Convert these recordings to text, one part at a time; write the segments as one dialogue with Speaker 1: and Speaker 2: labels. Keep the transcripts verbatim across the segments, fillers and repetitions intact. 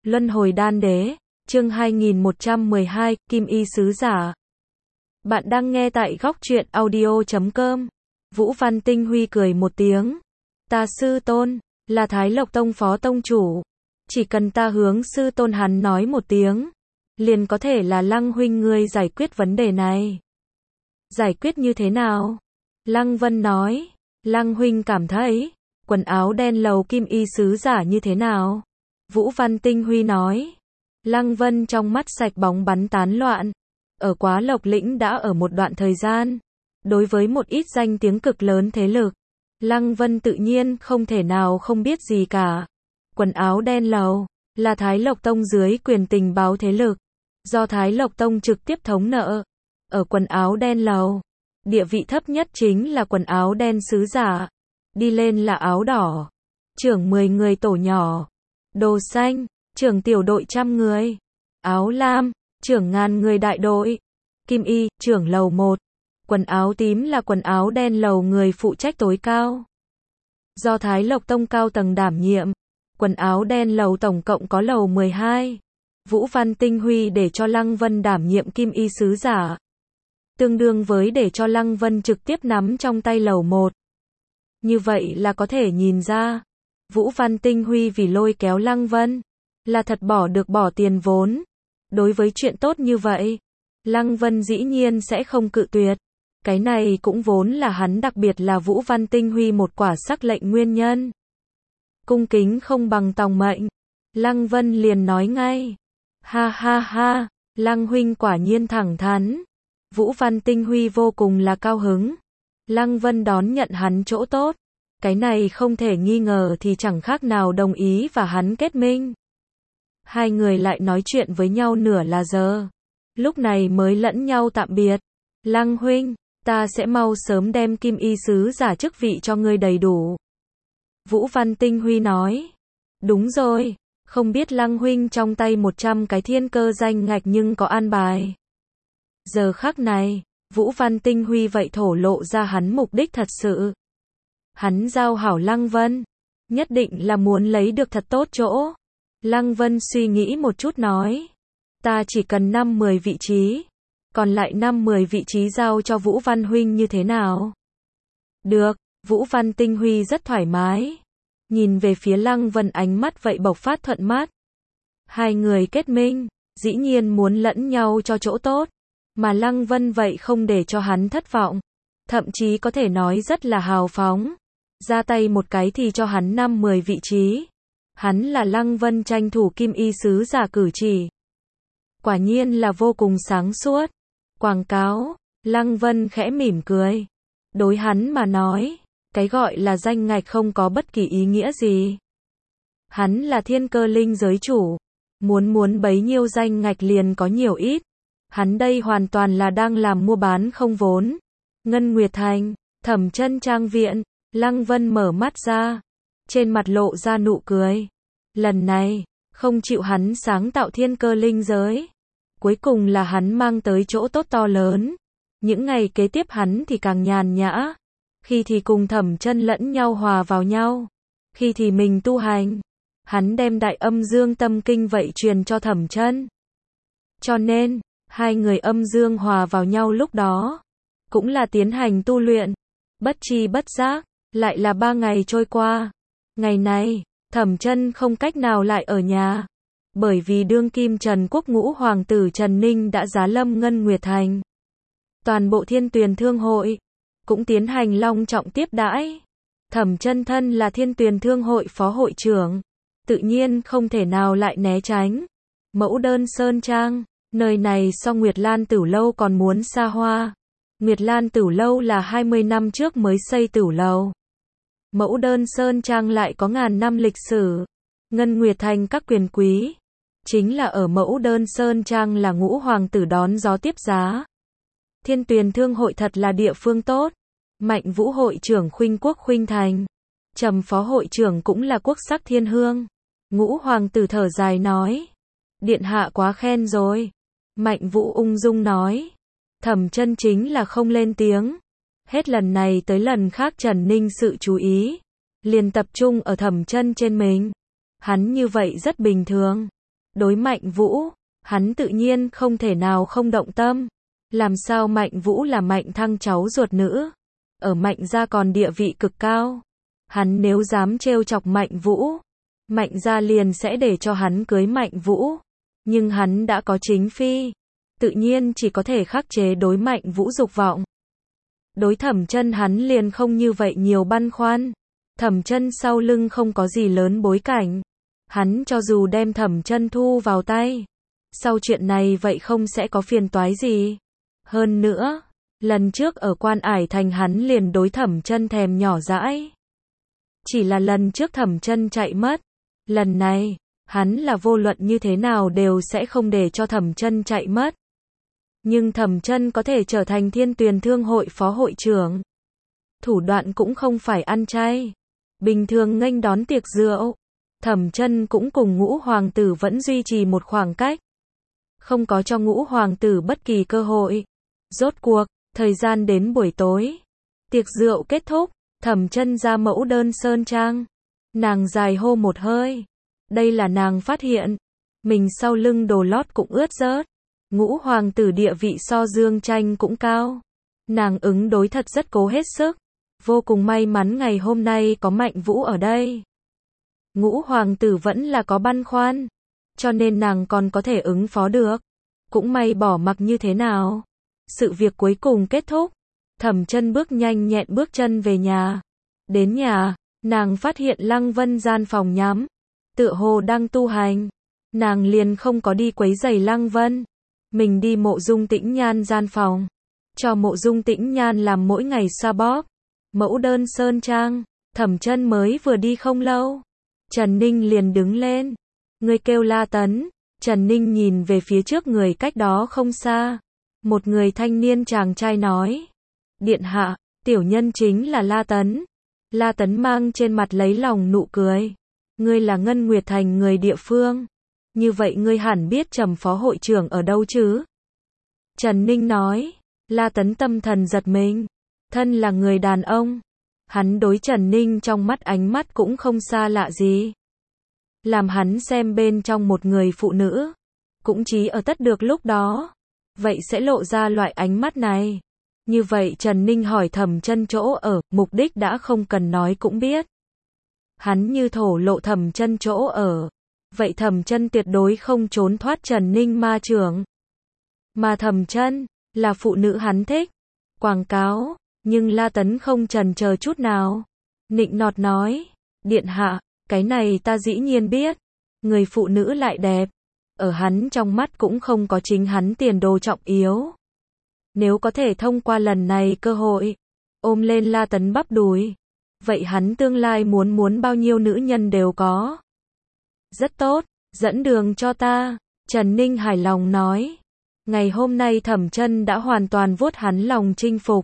Speaker 1: Luân hồi đan đế, chương hai nghìn một trăm mười hai, Kim Y sứ giả. Bạn đang nghe tại góc truyện audio chấm com. Vũ Văn Tinh Huy cười một tiếng. Ta sư tôn, là Thái Lộc Tông phó tông chủ. Chỉ cần ta hướng sư tôn hắn nói một tiếng, liền có thể là Lăng huynh ngươi giải quyết vấn đề này. Giải quyết như thế nào? Lăng Vân nói, Lăng huynh cảm thấy, quần áo đen lầu Kim Y sứ giả như thế nào? Vũ Văn Tinh Huy nói. Lăng Vân trong mắt sạch bóng bắn tán loạn. Ở Quá Lộc lĩnh đã ở một đoạn thời gian. Đối với một ít danh tiếng cực lớn thế lực, Lăng Vân tự nhiên không thể nào không biết gì cả. Quần áo đen lầu là Thái Lộc Tông dưới quyền tình báo thế lực, do Thái Lộc Tông trực tiếp thống nợ. Ở quần áo đen lầu, địa vị thấp nhất chính là quần áo đen sứ giả. Đi lên là áo đỏ, trưởng mười người tổ nhỏ. Đồ xanh, trưởng tiểu đội trăm người. Áo lam, trưởng ngàn người đại đội. Kim Y, trưởng lầu một. Quần áo tím là quần áo đen lầu người phụ trách tối cao. Do Thái Lộc Tông cao tầng đảm nhiệm, quần áo đen lầu tổng cộng có lầu mười hai. Vũ Văn Tinh Huy để cho Lăng Vân đảm nhiệm Kim Y sứ giả. Tương đương với để cho Lăng Vân trực tiếp nắm trong tay lầu một. Như vậy là có thể nhìn ra, Vũ Văn Tinh Huy vì lôi kéo Lăng Vân, là thật bỏ được bỏ tiền vốn. Đối với chuyện tốt như vậy, Lăng Vân dĩ nhiên sẽ không cự tuyệt. Cái này cũng vốn là hắn đặc biệt là Vũ Văn Tinh Huy một quả sắc lệnh nguyên nhân. Cung kính không bằng tòng mệnh. Lăng Vân liền nói ngay. Ha ha ha, Lăng huynh quả nhiên thẳng thắn. Vũ Văn Tinh Huy vô cùng là cao hứng. Lăng Vân đón nhận hắn chỗ tốt. Cái này không thể nghi ngờ thì chẳng khác nào đồng ý và hắn kết minh. Hai người lại nói chuyện với nhau nửa là giờ. Lúc này mới lẫn nhau tạm biệt. Lăng huynh, ta sẽ mau sớm đem Kim Y sứ giả chức vị cho ngươi đầy đủ. Vũ Văn Tinh Huy nói. Đúng rồi, không biết Lăng huynh trong tay một trăm cái thiên cơ danh ngạch nhưng có an bài. Giờ khắc này, Vũ Văn Tinh Huy vậy thổ lộ ra hắn mục đích thật sự. Hắn giao hảo Lăng Vân, nhất định là muốn lấy được thật tốt chỗ. Lăng Vân suy nghĩ một chút nói, ta chỉ cần năm mười vị trí, còn lại năm mười vị trí giao cho Vũ Văn huynh như thế nào? Được, Vũ Văn Tinh Huy rất thoải mái, nhìn về phía Lăng Vân ánh mắt vậy bộc phát thuận mắt. Hai người kết minh, dĩ nhiên muốn lẫn nhau cho chỗ tốt, mà Lăng Vân vậy không để cho hắn thất vọng, thậm chí có thể nói rất là hào phóng. Ra tay một cái thì cho hắn năm mười vị trí. Hắn là Lăng Vân tranh thủ Kim Y sứ giả cử chỉ. Quả nhiên là vô cùng sáng suốt. Quảng cáo, Lăng Vân khẽ mỉm cười. Đối hắn mà nói, cái gọi là danh ngạch không có bất kỳ ý nghĩa gì. Hắn là thiên cơ linh giới chủ. Muốn muốn bấy nhiêu danh ngạch liền có nhiều ít. Hắn đây hoàn toàn là đang làm mua bán không vốn. Ngân Nguyệt Thành, Thẩm Chân Trang viện. Lăng Vân mở mắt ra, trên mặt lộ ra nụ cười. Lần này, không chịu hắn sáng tạo thiên cơ linh giới. Cuối cùng là hắn mang tới chỗ tốt to lớn. Những ngày kế tiếp hắn thì càng nhàn nhã. Khi thì cùng Thẩm Chân lẫn nhau hòa vào nhau. Khi thì mình tu hành. Hắn đem đại âm dương tâm kinh vậy truyền cho Thẩm Chân. Cho nên, hai người âm dương hòa vào nhau lúc đó. Cũng là tiến hành tu luyện. Bất chi bất giác. Lại là ba ngày trôi qua. Ngày này, Thẩm Chân không cách nào lại ở nhà. Bởi vì đương kim Trần Quốc Ngũ hoàng tử Trần Ninh đã giá lâm Ngân Nguyệt Thành. Toàn bộ Thiên Tuyền Thương hội cũng tiến hành long trọng tiếp đãi. Thẩm Chân thân là Thiên Tuyền Thương hội phó hội trưởng, tự nhiên không thể nào lại né tránh. Mẫu đơn Sơn Trang, nơi này so Nguyệt Lan Tửu lâu còn muốn xa hoa. Nguyệt Lan Tửu lâu là hai mươi năm trước mới xây tửu lầu. Mẫu đơn Sơn Trang lại có ngàn năm lịch sử. Ngân Nguyệt Thành các quyền quý, chính là ở mẫu đơn Sơn Trang là Ngũ hoàng tử đón gió tiếp giá. Thiên Tuyền Thương hội thật là địa phương tốt. Mạnh Vũ hội trưởng khuynh quốc khuynh thành. Trầm phó hội trưởng cũng là quốc sắc thiên hương. Ngũ hoàng tử thở dài nói. Điện hạ quá khen rồi. Mạnh Vũ ung dung nói. Thẩm Chân chính là không lên tiếng. Hết lần này tới lần khác Trần Ninh sự chú ý liền tập trung ở Thẩm Chân trên mình. Hắn như vậy rất bình thường. Đối Mạnh Vũ, hắn tự nhiên không thể nào không động tâm. Làm sao Mạnh Vũ là Mạnh Thăng cháu ruột nữ, ở Mạnh gia còn địa vị cực cao. Hắn nếu dám trêu chọc Mạnh Vũ, Mạnh gia liền sẽ để cho hắn cưới Mạnh Vũ. Nhưng hắn đã có chính phi, tự nhiên chỉ có thể khắc chế đối Mạnh Vũ dục vọng. Đối Thẩm Chân hắn liền không như vậy nhiều băn khoăn. Thẩm Chân sau lưng không có gì lớn bối cảnh. Hắn cho dù đem Thẩm Chân thu vào tay, sau chuyện này vậy không sẽ có phiền toái gì. Hơn nữa, lần trước ở Quan Ải Thành hắn liền đối Thẩm Chân thèm nhỏ dãi. Chỉ là lần trước Thẩm Chân chạy mất, lần này, hắn là vô luận như thế nào đều sẽ không để cho Thẩm Chân chạy mất. Nhưng Thẩm Chân có thể trở thành Thiên Tuyền Thương hội phó hội trưởng. Thủ đoạn cũng không phải ăn chay. Bình thường nghênh đón tiệc rượu, Thẩm Chân cũng cùng Ngũ hoàng tử vẫn duy trì một khoảng cách. Không có cho Ngũ hoàng tử bất kỳ cơ hội. Rốt cuộc, thời gian đến buổi tối. Tiệc rượu kết thúc, Thẩm Chân ra mẫu đơn sơn trang. Nàng dài hô một hơi. Đây là nàng phát hiện, mình sau lưng đồ lót cũng ướt rớt. Ngũ hoàng tử địa vị so Dương Tranh cũng cao. Nàng ứng đối thật rất cố hết sức. Vô cùng may mắn ngày hôm nay có Mạnh Vũ ở đây. Ngũ hoàng tử vẫn là có băn khoăn, cho nên nàng còn có thể ứng phó được. Cũng may bỏ mặc như thế nào. Sự việc cuối cùng kết thúc. Thẩm Chân bước nhanh nhẹn bước chân về nhà. Đến nhà, nàng phát hiện Lăng Vân gian phòng nhắm, tựa hồ đang tu hành. Nàng liền không có đi quấy rầy Lăng Vân. Mình đi Mộ Dung Tĩnh Nhan gian phòng, cho Mộ Dung Tĩnh Nhan làm mỗi ngày xoa bóp. Mẫu đơn sơn trang, Thẩm Chân mới vừa đi không lâu, Trần Ninh liền đứng lên. Người kêu La Tấn. Trần Ninh nhìn về phía trước người cách đó không xa. Một người thanh niên chàng trai nói. Điện hạ, tiểu nhân chính là La Tấn. La Tấn mang trên mặt lấy lòng nụ cười. Ngươi là Ngân Nguyệt Thành người địa phương. Như vậy ngươi hẳn biết Trầm phó hội trưởng ở đâu chứ? Trần Ninh nói. La Tấn tâm thần giật mình. Thân là người đàn ông, hắn đối Trần Ninh trong mắt ánh mắt cũng không xa lạ gì. Làm hắn xem bên trong một người phụ nữ, cũng chỉ ở tất được lúc đó, vậy sẽ lộ ra loại ánh mắt này. Như vậy Trần Ninh hỏi Thẩm Chân chỗ ở, mục đích đã không cần nói cũng biết. Hắn như thổ lộ Thẩm Chân chỗ ở, vậy Thẩm Chân tuyệt đối không trốn thoát Trần Ninh ma chưởng. Mà Thẩm Chân là phụ nữ hắn thích. Quảng cáo, nhưng La Tấn không chần chờ chút nào. Nịnh nọt nói, điện hạ, cái này ta dĩ nhiên biết. Người phụ nữ lại đẹp, ở hắn trong mắt cũng không có chính hắn tiền đồ trọng yếu. Nếu có thể thông qua lần này cơ hội, ôm lên La Tấn bắp đùi, vậy hắn tương lai muốn muốn bao nhiêu nữ nhân đều có. Rất tốt, dẫn đường cho ta, Trần Ninh hài lòng nói. Ngày hôm nay Thẩm Chân đã hoàn toàn vuốt hắn lòng chinh phục.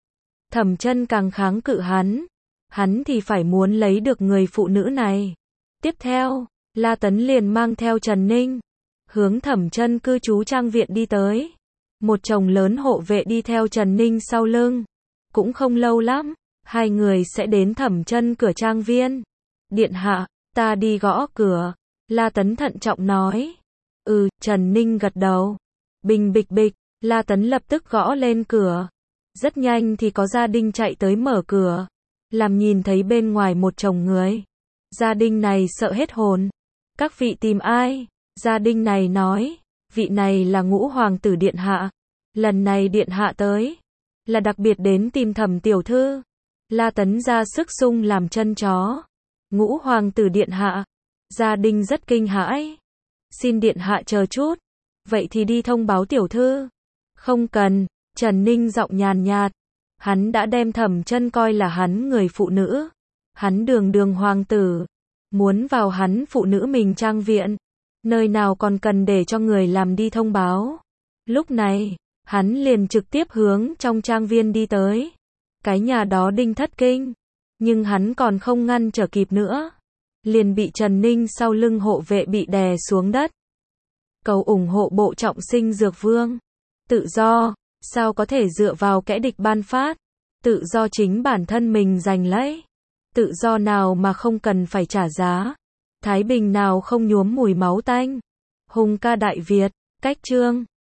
Speaker 1: Thẩm Chân càng kháng cự hắn, hắn thì phải muốn lấy được người phụ nữ này. Tiếp theo, La Tấn liền mang theo Trần Ninh, hướng Thẩm Chân cư trú trang viện đi tới. Một chồng lớn hộ vệ đi theo Trần Ninh sau lưng. Cũng không lâu lắm, hai người sẽ đến Thẩm Chân cửa trang viên. Điện hạ, ta đi gõ cửa. La Tấn thận trọng nói. Ừ, Trần Ninh gật đầu. Bình bịch bịch, La Tấn lập tức gõ lên cửa. Rất nhanh thì có gia đình chạy tới mở cửa. Làm nhìn thấy bên ngoài một chồng người. Gia đình này sợ hết hồn. Các vị tìm ai? Gia đình này nói. Vị này là Ngũ hoàng tử điện hạ. Lần này điện hạ tới, là đặc biệt đến tìm Thẩm tiểu thư. La Tấn ra sức sung làm chân chó. Ngũ hoàng tử điện hạ. Gia đình rất kinh hãi. Xin điện hạ chờ chút. Vậy thì đi thông báo tiểu thư. Không cần, Trần Ninh giọng nhàn nhạt. Hắn đã đem Thẩm Chân coi là hắn người phụ nữ. Hắn đường đường hoàng tử, muốn vào hắn phụ nữ mình trang viện, nơi nào còn cần để cho người làm đi thông báo. Lúc này, hắn liền trực tiếp hướng trong trang viên đi tới. Cái nhà đó đinh thất kinh, nhưng hắn còn không ngăn trở kịp nữa, liền bị Trần Ninh sau lưng hộ vệ bị đè xuống đất. Cầu ủng hộ bộ trọng sinh dược vương. Tự do, sao có thể dựa vào kẻ địch ban phát. Tự do chính bản thân mình giành lấy. Tự do nào mà không cần phải trả giá. Thái bình nào không nhuốm mùi máu tanh. Hùng ca Đại Việt, cách chương